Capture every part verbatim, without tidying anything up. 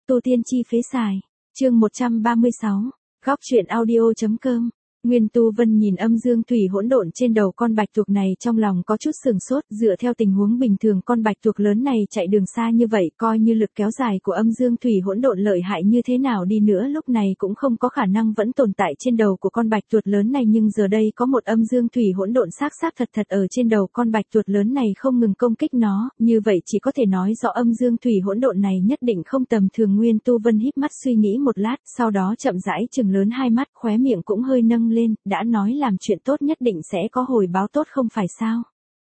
tu tiên chi phế xài. Chương một trăm ba mươi sáu. Góc truyện audio.com. Nguyên Tu Vân nhìn âm dương thủy hỗn độn trên đầu con bạch tuộc này trong lòng có chút sừng sốt, dựa theo tình huống bình thường con bạch tuộc lớn này chạy đường xa như vậy, coi như lực kéo dài của âm dương thủy hỗn độn lợi hại như thế nào đi nữa lúc này cũng không có khả năng vẫn tồn tại trên đầu của con bạch tuộc lớn này, nhưng giờ đây có một âm dương thủy hỗn độn xác xác thật thật ở trên đầu con bạch tuộc lớn này không ngừng công kích nó, như vậy chỉ có thể nói rõ âm dương thủy hỗn độn này nhất định không tầm thường. Nguyên Tu Vân híp mắt suy nghĩ một lát, sau đó chậm rãi chừng lớn hai mắt, khóe miệng cũng hơi nâng lên, đã nói làm chuyện tốt nhất định sẽ có hồi báo tốt không phải sao?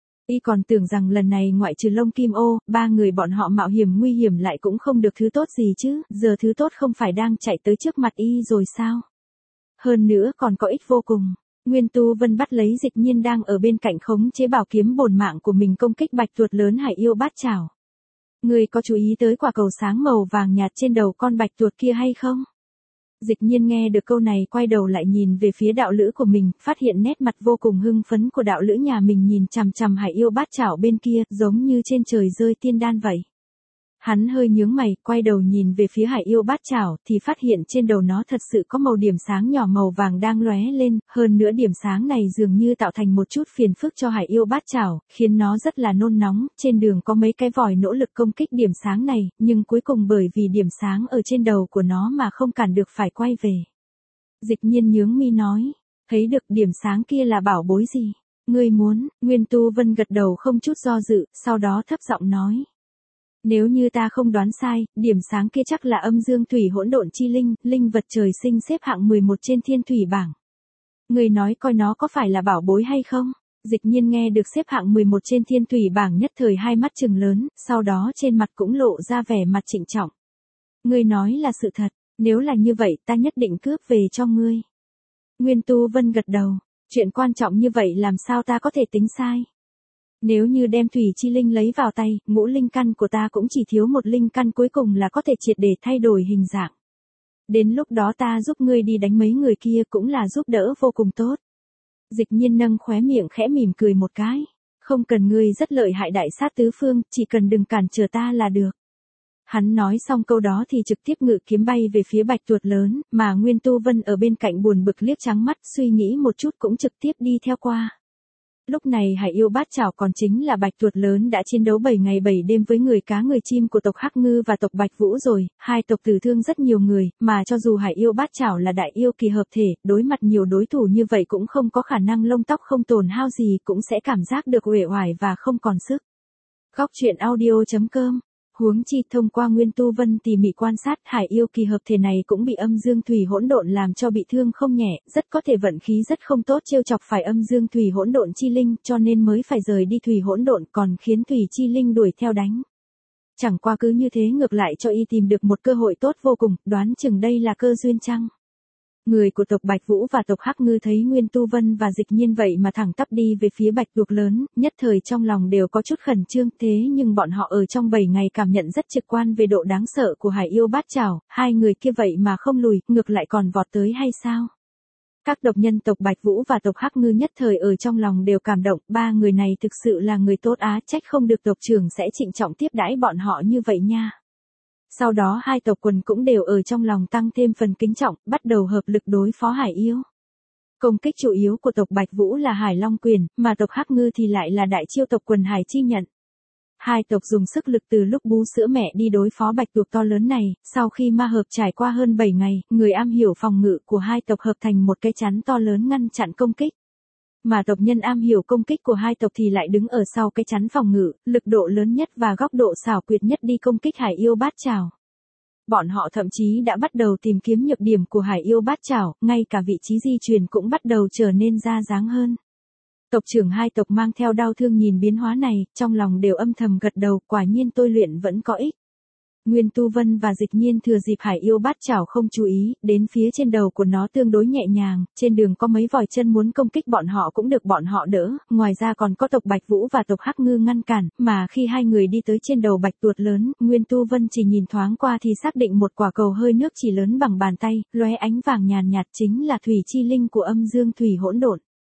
Y còn tưởng rằng lần này ngoại trừ Lông Kim Ô, ba người bọn họ mạo hiểm nguy hiểm lại cũng không được thứ tốt gì chứ, giờ thứ tốt không phải đang chạy tới trước mặt Y rồi sao? Hơn nữa còn có ích vô cùng. Nguyên Tu Vân bắt lấy Dịch Nhiên đang ở bên cạnh khống chế bảo kiếm bổn mạng của mình công kích bạch tuộc lớn Hải Yêu Bát Chảo. Người có chú ý tới quả cầu sáng màu vàng nhạt trên đầu con bạch tuộc kia hay không? Dịch Nhiên nghe được câu này quay đầu lại nhìn về phía đạo lữ của mình, phát hiện nét mặt vô cùng hưng phấn của đạo lữ nhà mình nhìn chằm chằm Hải Yêu Bát Chảo bên kia, giống như trên trời rơi tiên đan vậy. Hắn hơi nhướng mày, quay đầu nhìn về phía Hải Yêu Bát Chảo, thì phát hiện trên đầu nó thật sự có màu điểm sáng nhỏ màu vàng đang lóe lên, hơn nữa điểm sáng này dường như tạo thành một chút phiền phức cho Hải Yêu Bát Chảo, khiến nó rất là nôn nóng, trên đường có mấy cái vòi nỗ lực công kích điểm sáng này, nhưng cuối cùng bởi vì điểm sáng ở trên đầu của nó mà không cản được phải quay về. Dịch Nhiên nhướng mi nói, thấy được điểm sáng kia là bảo bối gì? Ngươi muốn? Nguyên Tu Vân gật đầu không chút do dự, sau đó thấp giọng nói. Nếu như ta không đoán sai, điểm sáng kia chắc là âm dương thủy hỗn độn chi linh, linh vật trời sinh xếp hạng mười một trên thiên thủy bảng. Người nói coi nó có phải là bảo bối hay không? Dịch Nhiên nghe được xếp hạng mười một trên thiên thủy bảng nhất thời hai mắt trừng lớn, sau đó trên mặt cũng lộ ra vẻ mặt trịnh trọng. Ngươi nói là sự thật, nếu là như vậy ta nhất định cướp về cho ngươi. Nguyên Tu Vân gật đầu, chuyện quan trọng như vậy làm sao ta có thể tính sai? Nếu như đem thủy chi linh lấy vào tay, ngũ linh căn của ta cũng chỉ thiếu một linh căn cuối cùng là có thể triệt để thay đổi hình dạng. Đến lúc đó ta giúp ngươi đi đánh mấy người kia cũng là giúp đỡ vô cùng tốt. Dịch Nhiên nâng khóe miệng khẽ mỉm cười một cái. Không cần ngươi rất lợi hại đại sát tứ phương, chỉ cần đừng cản trở ta là được. Hắn nói xong câu đó thì trực tiếp ngự kiếm bay về phía bạch tuộc lớn, mà Nguyên Tu Vân ở bên cạnh buồn bực liếc trắng mắt suy nghĩ một chút cũng trực tiếp đi theo qua. Lúc này Hải Yêu Bát Chảo còn chính là bạch tuộc lớn đã chiến đấu bảy ngày bảy đêm với người cá người chim của tộc Hắc Ngư và tộc Bạch Vũ rồi, hai tộc tử thương rất nhiều người, mà cho dù Hải Yêu Bát Chảo là đại yêu kỳ hợp thể, đối mặt nhiều đối thủ như vậy cũng không có khả năng lông tóc không tổn hao gì, cũng sẽ cảm giác được uể oải và không còn sức. Góc truyện audio.com. Huống chi thông qua Nguyên Tu Vân tỉ mỉ quan sát, Hải Yêu kỳ hợp thể này cũng bị âm dương thủy hỗn độn làm cho bị thương không nhẹ, rất có thể vận khí rất không tốt trêu chọc phải âm dương thủy hỗn độn chi linh, cho nên mới phải rời đi thủy hỗn độn, còn khiến thủy chi linh đuổi theo đánh. Chẳng qua cứ như thế ngược lại cho y tìm được một cơ hội tốt vô cùng, đoán chừng đây là cơ duyên chăng? Người của tộc Bạch Vũ và tộc Hắc Ngư thấy Nguyên Tu Vân và Dịch Nhiên vậy mà thẳng tắp đi về phía bạch tuộc lớn, nhất thời trong lòng đều có chút khẩn trương, thế nhưng bọn họ ở trong bảy ngày cảm nhận rất trực quan về độ đáng sợ của Hải Yêu Bát Chảo, hai người kia vậy mà không lùi, ngược lại còn vọt tới hay sao? Các tộc nhân tộc Bạch Vũ và tộc Hắc Ngư nhất thời ở trong lòng đều cảm động, ba người này thực sự là người tốt á, trách không được tộc trưởng sẽ trịnh trọng tiếp đãi bọn họ như vậy nha. Sau đó hai tộc quần cũng đều ở trong lòng tăng thêm phần kính trọng, bắt đầu hợp lực đối phó Hải Yêu. Công kích chủ yếu của tộc Bạch Vũ là Hải Long Quyền, mà tộc Hắc Ngư thì lại là đại chiêu tộc quần Hải Chi Nhận. Hai tộc dùng sức lực từ lúc bú sữa mẹ đi đối phó bạch tuộc to lớn này, sau khi ma hợp trải qua hơn bảy ngày, người am hiểu phòng ngự của hai tộc hợp thành một cái chắn to lớn ngăn chặn công kích. Mà tộc nhân am hiểu công kích của hai tộc thì lại đứng ở sau cái chắn phòng ngự, lực độ lớn nhất và góc độ xảo quyệt nhất đi công kích Hải Yêu Bát Chảo. Bọn họ thậm chí đã bắt đầu tìm kiếm nhược điểm của Hải Yêu Bát Chảo, ngay cả vị trí di chuyển cũng bắt đầu trở nên ra dáng hơn. Tộc trưởng hai tộc mang theo đau thương nhìn biến hóa này, trong lòng đều âm thầm gật đầu, quả nhiên tôi luyện vẫn có ích. Nguyên Tu Vân và Dịch Nhiên thừa dịp Hải Yêu Bát Chảo không chú ý, đến phía trên đầu của nó tương đối nhẹ nhàng, trên đường có mấy vòi chân muốn công kích bọn họ cũng được bọn họ đỡ, ngoài ra còn có tộc Bạch Vũ và tộc Hắc Ngư ngăn cản, mà khi hai người đi tới trên đầu bạch tuộc lớn, Nguyên Tu Vân chỉ nhìn thoáng qua thì xác định một quả cầu hơi nước chỉ lớn bằng bàn tay, lóe ánh vàng nhàn nhạt chính là thủy chi linh của âm dương thủy hỗn độn.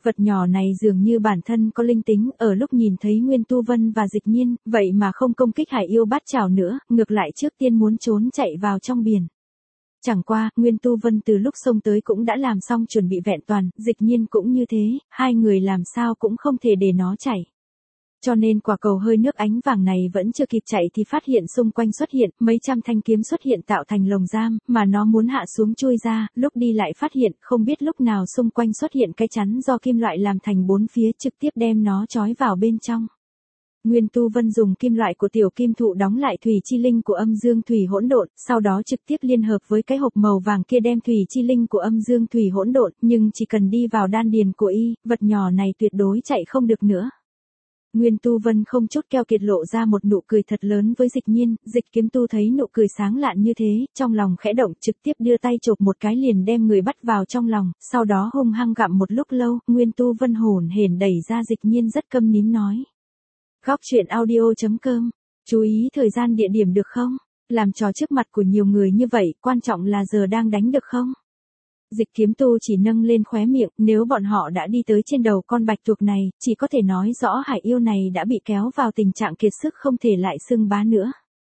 Vật nhỏ này dường như bản thân có linh tính, ở lúc nhìn thấy Nguyên Tu Vân và Dịch Nhiên, vậy mà không công kích hải yêu bát chảo nữa, ngược lại trước tiên muốn trốn chạy vào trong biển. Chẳng qua, Nguyên Tu Vân từ lúc xông tới cũng đã làm xong chuẩn bị vẹn toàn, Dịch Nhiên cũng như thế, hai người làm sao cũng không thể để nó chạy. Cho nên quả cầu hơi nước ánh vàng này vẫn chưa kịp chạy thì phát hiện xung quanh xuất hiện, mấy trăm thanh kiếm xuất hiện tạo thành lồng giam, mà nó muốn hạ xuống chui ra, lúc đi lại phát hiện, không biết lúc nào xung quanh xuất hiện cái chắn do kim loại làm thành bốn phía trực tiếp đem nó trói vào bên trong. Nguyên Tu Vân dùng kim loại của tiểu kim thụ đóng lại thủy chi linh của âm dương thủy hỗn độn, sau đó trực tiếp liên hợp với cái hộp màu vàng kia đem thủy chi linh của âm dương thủy hỗn độn, nhưng chỉ cần đi vào đan điền của y, vật nhỏ này tuyệt đối chạy không được nữa. Nguyên Tu Vân không chút keo kiệt lộ ra một nụ cười thật lớn với Dịch Nhiên, Dịch Kiếm Tu thấy nụ cười sáng lạn như thế, trong lòng khẽ động trực tiếp đưa tay chộp một cái liền đem người bắt vào trong lòng, sau đó hung hăng gặm một lúc lâu, Nguyên Tu Vân hồn hển đẩy ra Dịch Nhiên rất câm nín nói. Góc truyện audio chấm com, chú ý thời gian địa điểm được không? Làm trò trước mặt của nhiều người như vậy, quan trọng là giờ đang đánh được không? Dịch Kiếm Tu chỉ nâng lên khóe miệng, nếu bọn họ đã đi tới trên đầu con bạch tuộc này, chỉ có thể nói rõ hải yêu này đã bị kéo vào tình trạng kiệt sức không thể lại xưng bá nữa.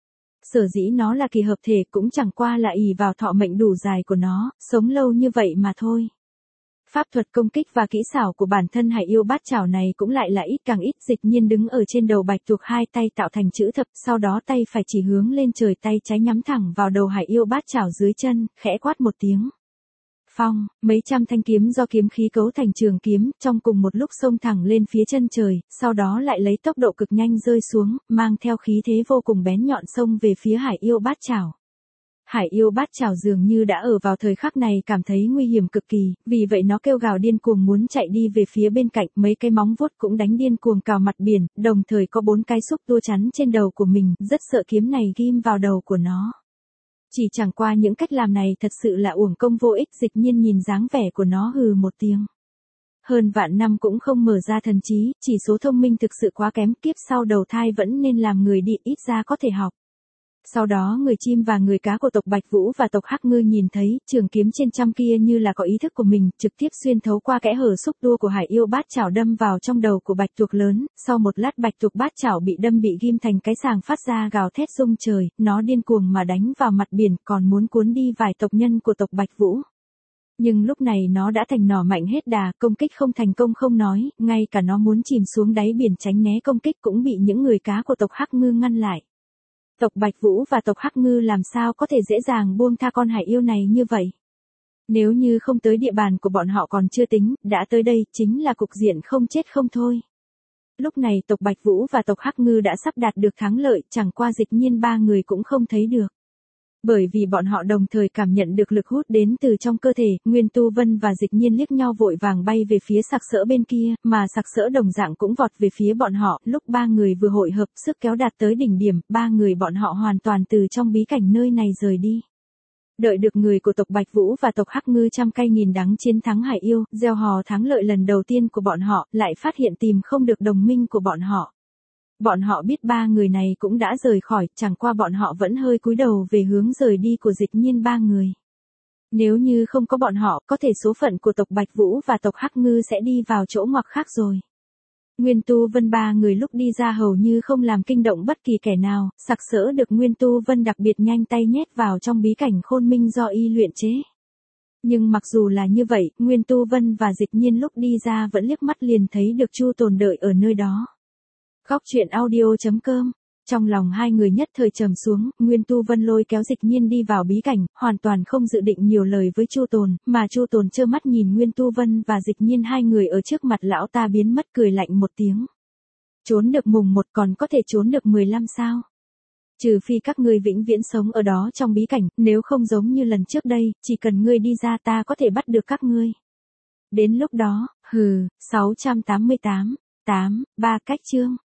Sở dĩ nó là kỳ hợp thể cũng chẳng qua là ỷ vào thọ mệnh đủ dài của nó, sống lâu như vậy mà thôi. Pháp thuật công kích và kỹ xảo của bản thân hải yêu bát chảo này cũng lại là ít càng ít. Dịch Nhiên đứng ở trên đầu bạch tuộc hai tay tạo thành chữ thập, sau đó tay phải chỉ hướng lên trời, tay trái nhắm thẳng vào đầu hải yêu bát chảo dưới chân, khẽ quát một tiếng. Phong, mấy trăm thanh kiếm do kiếm khí cấu thành trường kiếm, trong cùng một lúc xông thẳng lên phía chân trời, sau đó lại lấy tốc độ cực nhanh rơi xuống, mang theo khí thế vô cùng bén nhọn xông về phía hải yêu bát chảo. Hải yêu bát chảo dường như đã ở vào thời khắc này cảm thấy nguy hiểm cực kỳ, vì vậy nó kêu gào điên cuồng muốn chạy đi về phía bên cạnh, mấy cái móng vuốt cũng đánh điên cuồng cào mặt biển, đồng thời có bốn cái xúc tua chắn trên đầu của mình, rất sợ kiếm này ghim vào đầu của nó. Chỉ chẳng qua những cách làm này thật sự là uổng công vô ích. Dịch Nhiên nhìn dáng vẻ của nó hừ một tiếng. Hơn vạn năm cũng không mở ra thần trí, chỉ số thông minh thực sự quá kém, kiếp sau đầu thai vẫn nên làm người đi, ít ra có thể học. Sau đó người chim và người cá của tộc Bạch Vũ và tộc Hắc Ngư nhìn thấy, trường kiếm trên trăm kia như là có ý thức của mình, trực tiếp xuyên thấu qua kẽ hở xúc tua của hải yêu bát chảo đâm vào trong đầu của bạch tuộc lớn, sau một lát bạch tuộc bát chảo bị đâm bị ghim thành cái sàng phát ra gào thét rung trời, nó điên cuồng mà đánh vào mặt biển, còn muốn cuốn đi vài tộc nhân của tộc Bạch Vũ. Nhưng lúc này nó đã thành nỏ mạnh hết đà, công kích không thành công không nói, ngay cả nó muốn chìm xuống đáy biển tránh né công kích cũng bị những người cá của tộc Hắc Ngư ngăn lại. Tộc Bạch Vũ và tộc Hắc Ngư làm sao có thể dễ dàng buông tha con hải yêu này như vậy? Nếu như không tới địa bàn của bọn họ còn chưa tính, đã tới đây chính là cục diện không chết không thôi. Lúc này tộc Bạch Vũ và tộc Hắc Ngư đã sắp đạt được thắng lợi, chẳng qua Dịch Nhiên ba người cũng không thấy được. Bởi vì bọn họ đồng thời cảm nhận được lực hút đến từ trong cơ thể, Nguyên Tu Vân và Dịch Nhiên liếc nhau vội vàng bay về phía sặc sỡ bên kia, mà sặc sỡ đồng dạng cũng vọt về phía bọn họ, lúc ba người vừa hội hợp sức kéo đạt tới đỉnh điểm, ba người bọn họ hoàn toàn từ trong bí cảnh nơi này rời đi. Đợi được người của tộc Bạch Vũ và tộc Hắc Ngư trăm cay nghìn đắng chiến thắng hải yêu, gieo hò thắng lợi lần đầu tiên của bọn họ, lại phát hiện tìm không được đồng minh của bọn họ. Bọn họ biết ba người này cũng đã rời khỏi, chẳng qua bọn họ vẫn hơi cúi đầu về hướng rời đi của Dịch Nhiên ba người. Nếu như không có bọn họ, có thể số phận của tộc Bạch Vũ và tộc Hắc Ngư sẽ đi vào chỗ ngoặc khác rồi. Nguyên Tu Vân ba người lúc đi ra hầu như không làm kinh động bất kỳ kẻ nào, sặc sỡ được Nguyên Tu Vân đặc biệt nhanh tay nhét vào trong bí cảnh khôn minh do y luyện chế. Nhưng mặc dù là như vậy, Nguyên Tu Vân và Dịch Nhiên lúc đi ra vẫn liếc mắt liền thấy được Chu Tồn đợi ở nơi đó. Góc truyện audio chấm com. Trong lòng hai người nhất thời trầm xuống, Nguyên Tu Vân lôi kéo Dịch Nhiên đi vào bí cảnh, hoàn toàn không dự định nhiều lời với Chu Tồn, mà Chu Tồn trơ mắt nhìn Nguyên Tu Vân và Dịch Nhiên hai người ở trước mặt lão ta biến mất cười lạnh một tiếng. Trốn được mùng một còn có thể trốn được mười lăm sao? Trừ phi các ngươi vĩnh viễn sống ở đó trong bí cảnh, nếu không giống như lần trước đây, chỉ cần ngươi đi ra ta có thể bắt được các ngươi. Đến lúc đó, hừ, sáu trăm tám mươi tám, tám, ba cách chương.